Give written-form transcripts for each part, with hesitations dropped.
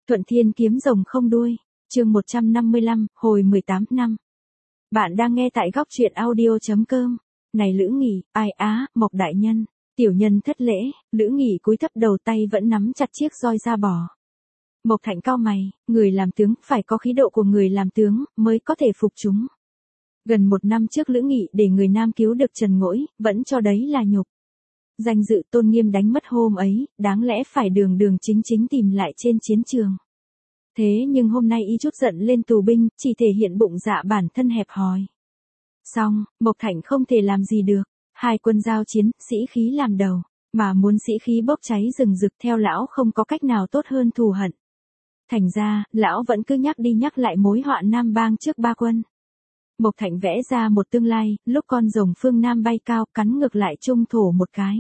Thuận Thiên kiếm rồng không đuôi, chương 155, hồi 18 năm. Bạn đang nghe tại góc truyện audio.com. Này Lữ Nghị, ai á, Mộc đại nhân, tiểu nhân thất lễ. Lữ Nghị cúi thấp đầu, tay vẫn nắm chặt chiếc roi da bò. Mộc Thạnh cau mày, người làm tướng phải có khí độ của người làm tướng mới có thể phục chúng. Gần 1 năm trước Lữ Nghị để người Nam cứu được Trần Ngỗi, vẫn cho đấy là nhục. Danh dự tôn nghiêm đánh mất hôm ấy, đáng lẽ phải đường đường chính chính tìm lại trên chiến trường. Thế nhưng hôm nay y chút giận lên tù binh, chỉ thể hiện bụng dạ bản thân hẹp hòi. Xong, Mộc Thạnh không thể làm gì được. Hai quân giao chiến, sĩ khí làm đầu, mà muốn sĩ khí bốc cháy rừng rực theo lão không có cách nào tốt hơn thù hận. Thành ra, lão vẫn cứ nhắc đi nhắc lại mối họa Nam Bang trước ba quân. Mộc Thạnh vẽ ra một tương lai, lúc con rồng phương Nam bay cao, cắn ngược lại trung thổ một cái.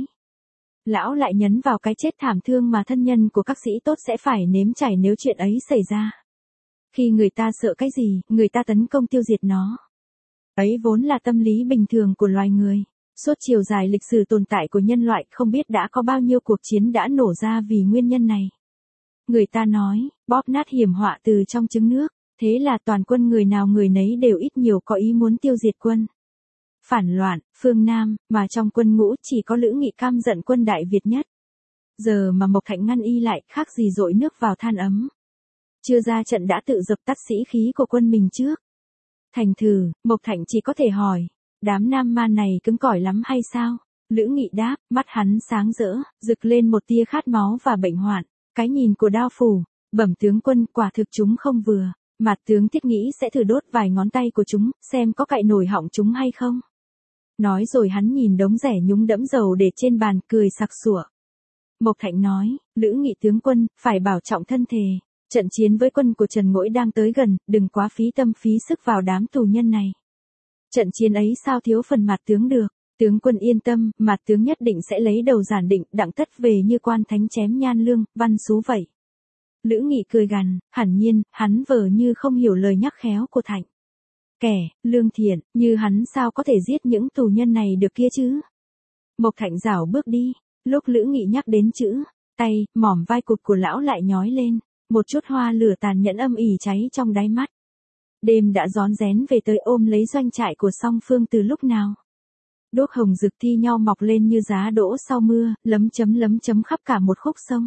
Lão lại nhấn vào cái chết thảm thương mà thân nhân của các sĩ tốt sẽ phải nếm trải nếu chuyện ấy xảy ra. Khi người ta sợ cái gì, người ta tấn công tiêu diệt nó. Ấy vốn là tâm lý bình thường của loài người. Suốt chiều dài lịch sử tồn tại của nhân loại không biết đã có bao nhiêu cuộc chiến đã nổ ra vì nguyên nhân này. Người ta nói, bóp nát hiểm họa từ trong trứng nước, thế là toàn quân người nào người nấy đều ít nhiều có ý muốn tiêu diệt quân. Phản loạn, phương Nam, mà trong quân ngũ chỉ có Lữ Nghị căm giận quân Đại Việt nhất. Giờ mà Mộc Thạnh ngăn y lại, khác gì dội nước vào than ấm. Chưa ra trận đã tự dập tắt sĩ khí của quân mình trước. Thành thử, Mộc Thạnh chỉ có thể hỏi, đám Nam Man này cứng cỏi lắm hay sao? Lữ Nghị đáp, mắt hắn sáng rỡ, rực lên một tia khát máu và bệnh hoạn. Cái nhìn của đao phủ, bẩm tướng quân, quả thực chúng không vừa. Mạt tướng thiết nghĩ sẽ thử đốt vài ngón tay của chúng, xem có cạy nổi họng chúng hay không. Nói rồi hắn nhìn đống rẻ nhúng đẫm dầu để trên bàn, cười sặc sủa. Mộc Thạnh nói, Lữ Nghị tướng quân, phải bảo trọng thân thể. Trận chiến với quân của Trần Ngỗi đang tới gần, đừng quá phí tâm phí sức vào đám tù nhân này. Trận chiến ấy sao thiếu phần Mạt tướng được. Tướng quân yên tâm, Mạt tướng nhất định sẽ lấy đầu giản định, đặng tất về như quan thánh chém nhan lương, văn xú vậy. Lữ Nghị cười gằn, hẳn nhiên, hắn vờ như không hiểu lời nhắc khéo của Thạnh. Kẻ, lương thiện, như hắn sao có thể giết những tù nhân này được kia chứ? Mộc Thạnh rảo bước đi, lúc Lữ Nghị nhắc đến chữ, tay, mỏm vai cụt của lão lại nhói lên, một chút hoa lửa tàn nhẫn âm ỉ cháy trong đáy mắt. Đêm đã rón rén về tới ôm lấy doanh trại của song phương từ lúc nào. Đuốc hồng rực thi nhau mọc lên như giá đỗ sau mưa, lấm chấm khắp cả một khúc sông.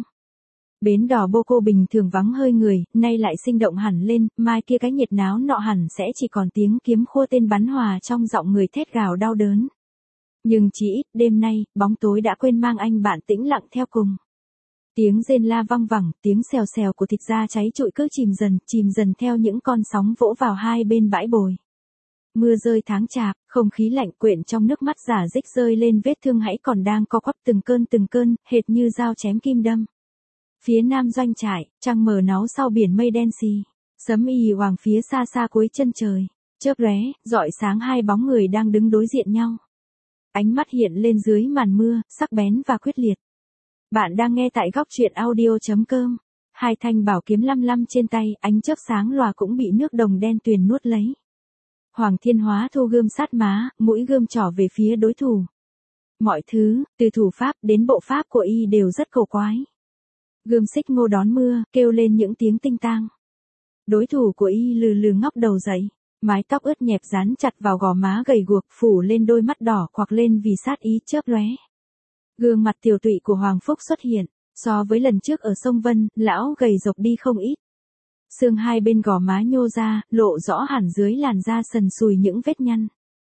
Bến đò Bô Cô bình thường vắng hơi người, nay lại sinh động hẳn lên, mai kia cái nhiệt náo nọ hẳn sẽ chỉ còn tiếng kiếm khua tên bắn hòa trong giọng người thét gào đau đớn. Nhưng chỉ ít, đêm nay, bóng tối đã quên mang anh bạn tĩnh lặng theo cùng. Tiếng rên la văng vẳng, tiếng xèo xèo của thịt da cháy trụi cứ chìm dần theo những con sóng vỗ vào hai bên bãi bồi. Mưa rơi tháng chạp, không khí lạnh quyện trong nước mắt rả rích rơi lên vết thương hãy còn đang co quắp từng cơn, hệt như dao chém kim đâm. Phía nam doanh trại, trăng mờ náu sau biển mây đen xì, sấm y hoàng phía xa xa cuối chân trời, chớp lóe, rọi sáng hai bóng người đang đứng đối diện nhau. Ánh mắt hiện lên dưới màn mưa, sắc bén và quyết liệt. Bạn đang nghe tại góc truyện audio.com. Hai thanh bảo kiếm lăm lăm trên tay, ánh chớp sáng lòa cũng bị nước đồng đen tuyền nuốt lấy. Hoàng Thiên Hóa thu gươm sát má, mũi gươm trỏ về phía đối thủ. Mọi thứ, từ thủ pháp đến bộ pháp của y đều rất cổ quái. Gươm xích ngô đón mưa, kêu lên những tiếng tinh tang. Đối thủ của y lừ lừ ngóc đầu dậy, mái tóc ướt nhẹp dán chặt vào gò má gầy guộc, phủ lên đôi mắt đỏ khoạc lên vì sát ý chớp lóe. Gương mặt tiều tụy của Hoàng Phúc xuất hiện, so với lần trước ở sông Vân, lão gầy rộc đi không ít. Xương hai bên gò má nhô ra, lộ rõ hẳn dưới làn da sần sùi những vết nhăn.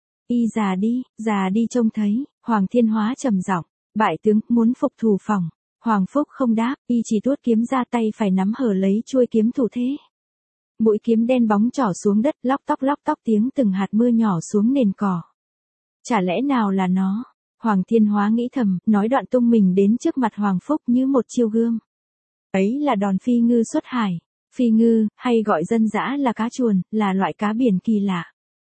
Y già đi trông thấy, Hoàng Thiên Hóa trầm giọng, bại tướng, muốn phục thù phòng. Hoàng Phúc không đáp, y chỉ tuốt kiếm ra tay phải nắm hở lấy chuôi kiếm thủ thế. Mũi kiếm đen bóng trỏ xuống đất, lóc tóc tiếng từng hạt mưa nhỏ xuống nền cỏ. Chả lẽ nào là nó? Hoàng Thiên Hóa nghĩ thầm, nói đoạn tung mình đến trước mặt Hoàng Phúc như một chiêu gươm. Ấy là đòn phi ngư xuất hải. Phi ngư, hay gọi dân dã là cá chuồn, là loại cá biển kỳ lạ.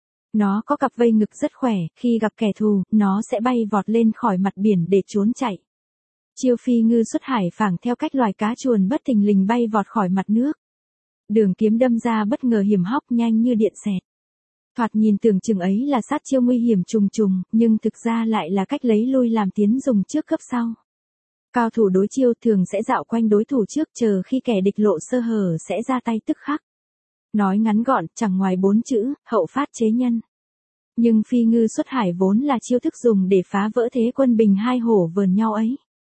Nó có cặp vây ngực rất khỏe, khi gặp kẻ thù, nó sẽ bay vọt lên khỏi mặt biển để trốn chạy. Chiêu phi ngư xuất hải phảng theo cách loài cá chuồn bất thình lình bay vọt khỏi mặt nước. Đường kiếm đâm ra bất ngờ hiểm hóc nhanh như điện xẹt. Thoạt nhìn tưởng chừng ấy là sát chiêu nguy hiểm trùng trùng, nhưng thực ra lại là cách lấy lui làm tiến dùng trước cấp sau. Cao thủ đối chiêu thường sẽ dạo quanh đối thủ trước chờ khi kẻ địch lộ sơ hở sẽ ra tay tức khắc. Nói ngắn gọn, chẳng ngoài 4 chữ, hậu phát chế nhân. Nhưng phi ngư xuất hải vốn là chiêu thức dùng để phá vỡ thế quân bình hai hổ vờn nhau ấy.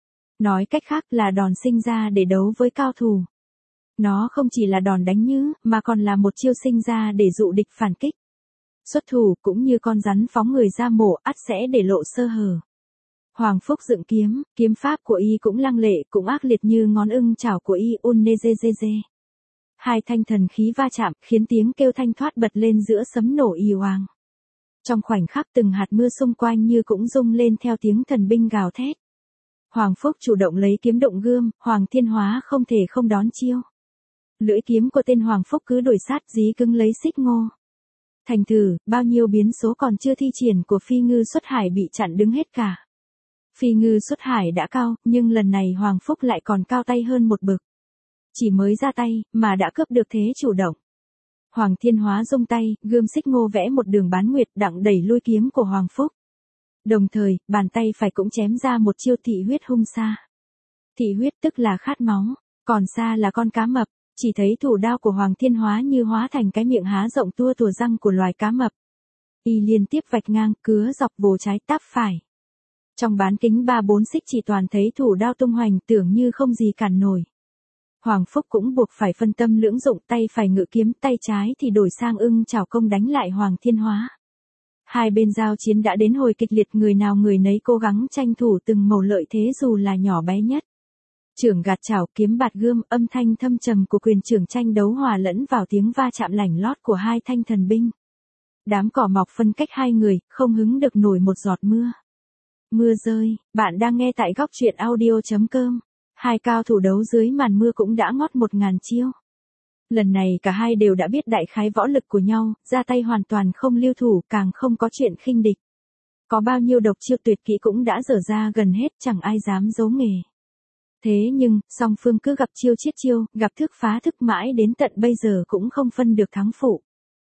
Nói cách khác là đòn sinh ra để đấu với cao thủ. Nó không chỉ là đòn đánh nhứ, mà còn là một chiêu sinh ra để dụ địch phản kích. Xuất thủ cũng như con rắn phóng người ra mổ ắt sẽ để lộ sơ hở. Hoàng Phúc dựng kiếm, kiếm pháp của y cũng lăng lệ, cũng ác liệt như ngón ưng chảo của y Unezezeze. Hai thanh thần khí va chạm, khiến tiếng kêu thanh thoát bật lên giữa sấm nổ ì oàng. Trong khoảnh khắc từng hạt mưa xung quanh như cũng rung lên theo tiếng thần binh gào thét. Hoàng Phúc chủ động lấy kiếm động gươm, Hoàng Thiên Hóa không thể không đón chiêu. Lưỡi kiếm của tên Hoàng Phúc cứ đổi sát dí cứng lấy Xích Ngô. Thành thử, bao nhiêu biến số còn chưa thi triển của phi ngư xuất hải bị chặn đứng hết cả. Phi ngư xuất hải đã cao, nhưng lần này Hoàng Phúc lại còn cao tay hơn một bậc. Chỉ mới ra tay, mà đã cướp được thế chủ động. Hoàng Thiên Hóa rung tay, gươm Xích Ngô vẽ một đường bán nguyệt đặng đẩy lui kiếm của Hoàng Phúc. Đồng thời, bàn tay phải cũng chém ra một chiêu thị huyết hung sa. Thị huyết tức là khát máu, còn sa là con cá mập. Chỉ thấy thủ đao của Hoàng Thiên Hóa như hóa thành cái miệng há rộng tua tủa răng của loài cá mập. Y liên tiếp vạch ngang, cứa dọc vồ trái táp phải. Trong bán kính 3-4 xích chỉ toàn thấy thủ đao tung hoành tưởng như không gì cản nổi. Hoàng Phúc cũng buộc phải phân tâm lưỡng dụng, tay phải ngự kiếm, tay trái thì đổi sang ưng chảo công đánh lại Hoàng Thiên Hóa. Hai bên giao chiến đã đến hồi kịch liệt, người nào người nấy cố gắng tranh thủ từng mẩu lợi thế dù là nhỏ bé nhất. Chưởng gạt chảo, kiếm bạt gươm, âm thanh thâm trầm của quyền chưởng tranh đấu hòa lẫn vào tiếng va chạm lảnh lót của hai thanh thần binh. Đám cỏ mọc phân cách hai người, không hứng được nổi một giọt mưa. Mưa rơi, bạn đang nghe tại góc truyện audio.com. Hai cao thủ đấu dưới màn mưa cũng đã ngót 1000 chiêu. Lần này cả hai đều đã biết đại khái võ lực của nhau, ra tay hoàn toàn không lưu thủ, càng không có chuyện khinh địch. Có bao nhiêu độc chiêu tuyệt kỹ cũng đã dở ra gần hết, chẳng ai dám giấu nghề. Thế nhưng, song phương cứ gặp chiêu chiết chiêu, gặp thức phá thức mãi đến tận bây giờ cũng không phân được thắng phụ.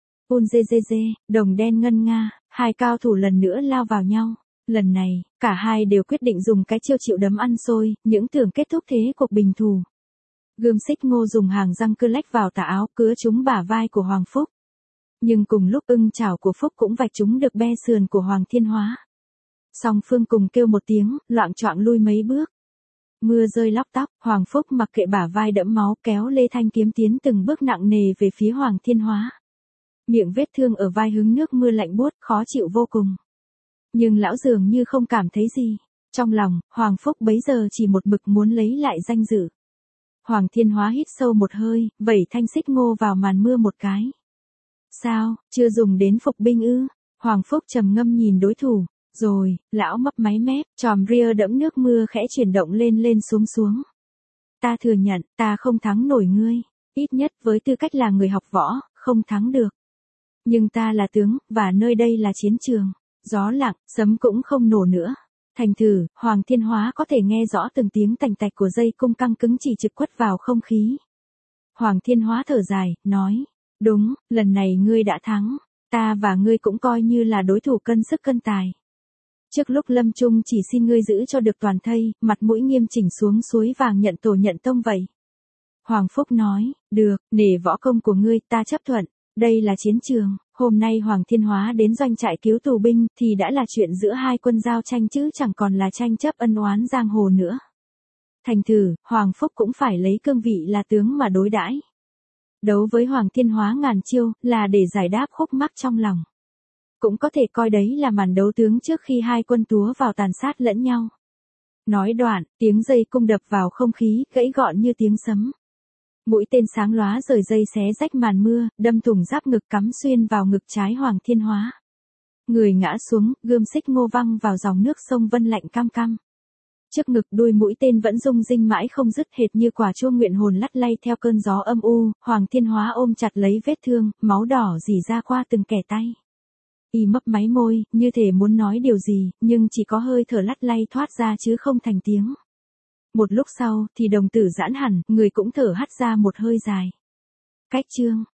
Unzezeze, đồng đen ngân nga, hai cao thủ lần nữa lao vào nhau. Lần này, cả hai đều quyết định dùng cái chiêu chịu đấm ăn xôi, những tưởng kết thúc thế cuộc bình thù. Gươm Xích Ngô dùng hàng răng cưa lách vào tà áo, cứa trúng bả vai của Hoàng Phúc. Nhưng cùng lúc ưng chảo của Phúc cũng vạch trúng được be sườn của Hoàng Thiên Hóa. Song phương cùng kêu một tiếng, loạng choạng lui mấy bước. Mưa rơi lóc tóc, Hoàng Phúc mặc kệ bả vai đẫm máu kéo lê thanh kiếm tiến từng bước nặng nề về phía Hoàng Thiên Hóa. Miệng vết thương ở vai hứng nước mưa lạnh buốt, khó chịu vô cùng. Nhưng lão dường như không cảm thấy gì. Trong lòng, Hoàng Phúc bấy giờ chỉ một mực muốn lấy lại danh dự. Hoàng Thiên Hóa hít sâu một hơi, vẩy thanh Xích Ngô vào màn mưa một cái. Sao, chưa dùng đến phục binh ư? Hoàng Phúc trầm ngâm nhìn đối thủ. Rồi, lão mấp máy mép, tròm ria đẫm nước mưa khẽ chuyển động lên lên xuống xuống. Ta thừa nhận, ta không thắng nổi ngươi. Ít nhất với tư cách là người học võ, không thắng được. Nhưng ta là tướng, và nơi đây là chiến trường. Gió lặng, sấm cũng không nổ nữa. Thành thử, Hoàng Thiên Hóa có thể nghe rõ từng tiếng tành tạch của dây cung căng cứng chỉ trực quất vào không khí. Hoàng Thiên Hóa thở dài, nói. Đúng, lần này ngươi đã thắng. Ta và ngươi cũng coi như là đối thủ cân sức cân tài. Trước lúc lâm chung chỉ xin ngươi giữ cho được toàn thây, mặt mũi nghiêm chỉnh xuống suối vàng nhận tổ nhận tông vậy. Hoàng Phúc nói, được, nể võ công của ngươi ta chấp thuận, đây là chiến trường, hôm nay Hoàng Thiên Hóa đến doanh trại cứu tù binh thì đã là chuyện giữa hai quân giao tranh chứ chẳng còn là tranh chấp ân oán giang hồ nữa. Thành thử, Hoàng Phúc cũng phải lấy cương vị là tướng mà đối đãi. Đấu với Hoàng Thiên Hóa ngàn chiêu là để giải đáp khúc mắc trong lòng. Cũng có thể coi đấy là màn đấu tướng trước khi hai quân túa vào tàn sát lẫn nhau. Nói đoạn, tiếng dây cung đập vào không khí, gãy gọn như tiếng sấm. Mũi tên sáng lóa rời dây xé rách màn mưa, đâm thủng giáp ngực cắm xuyên vào ngực trái Hoàng Thiên Hóa. Người ngã xuống, gươm Xích Ngô văng vào dòng nước sông Vân lạnh cam cam. Trước ngực đuôi mũi tên vẫn rung rinh mãi không dứt hệt như quả chuông nguyện hồn lắt lay theo cơn gió âm u, Hoàng Thiên Hóa ôm chặt lấy vết thương, máu đỏ rỉ ra qua từng kẻ tay. Y mấp máy môi, như thể muốn nói điều gì, nhưng chỉ có hơi thở lắt lay thoát ra chứ không thành tiếng. Một lúc sau, thì đồng tử giãn hẳn, người cũng thở hắt ra một hơi dài. Cách chương,